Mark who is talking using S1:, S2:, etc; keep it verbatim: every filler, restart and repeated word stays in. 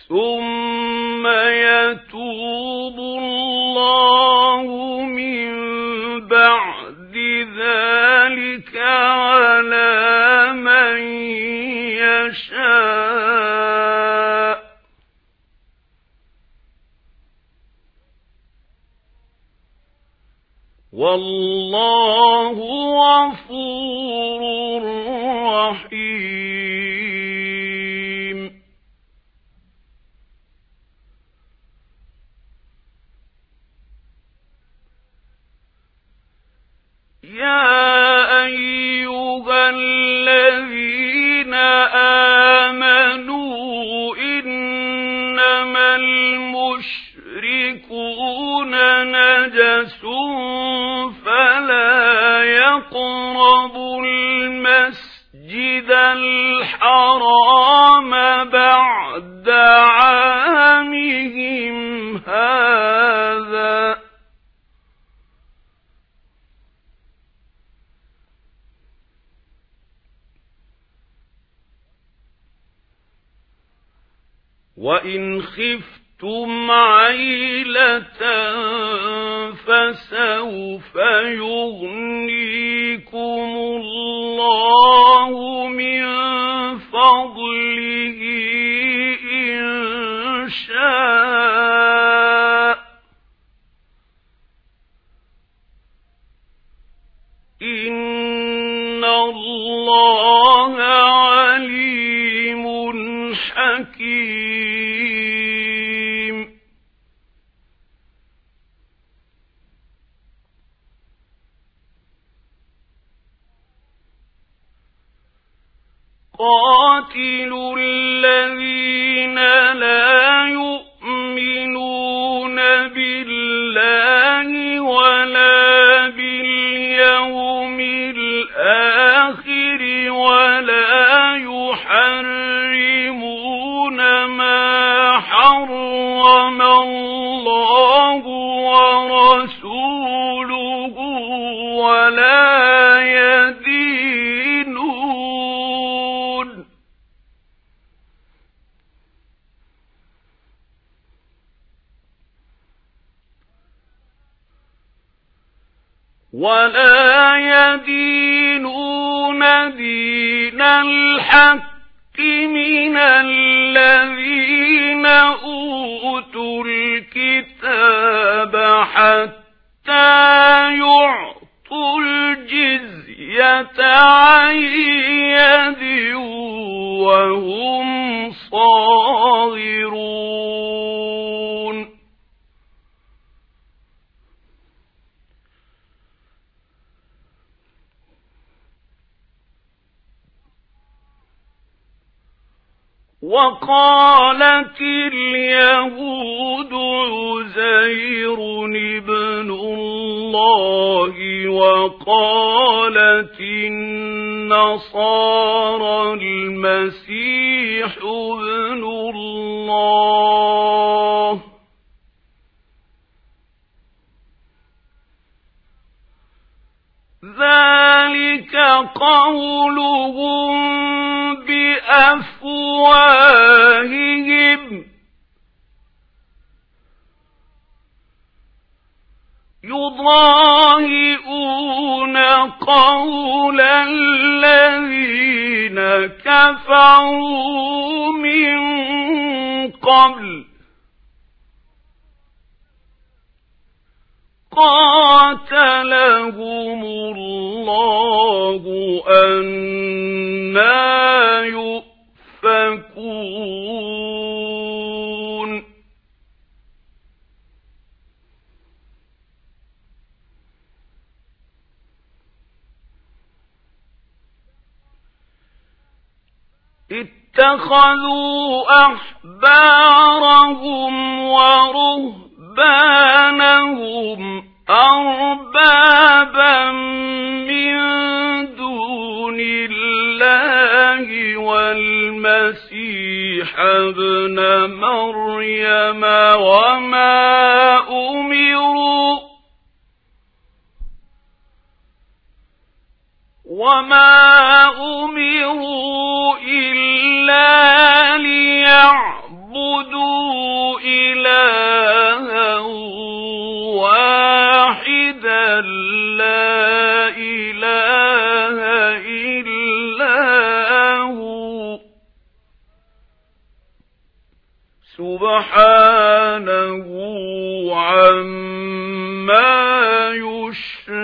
S1: ثم يتوب الله من بعد ذلك على من يشاء والله غفور رحيم. يا أيها الذين آمنوا إنما المشركون نجس فلا يقربوا المسجد الحرام بعد عامهم هذا وإن خفتم عيلة فسوف يغنيكم الله من فضله إن شاء إن الله عليم حكيم. قاتلوا الذين لا يؤمنون بالله ولا باليوم الآخر ولا يحرمون ما حرم الله ورسوله ولا يدينون ولا يدينون دين الحق من الذين أوتوا الكتاب حتى يعطوا الجزية عن يد وهم صاغرون. وقالت اليهود عزير ابن الله وقالت النصارى المسيح ابن الله ذلك قولهم بأفواههم يضاهئون قول الذين كفروا من قبل قاتلهم الله أنى يؤفكون. اتخذوا أحبارهم ورهبانهم أربابا من دون الله والمسيح ابن مريم وما أمروا وما أمروا إلا ليعبدوا أن لا إله إلا هو سبحانه عما يشركون.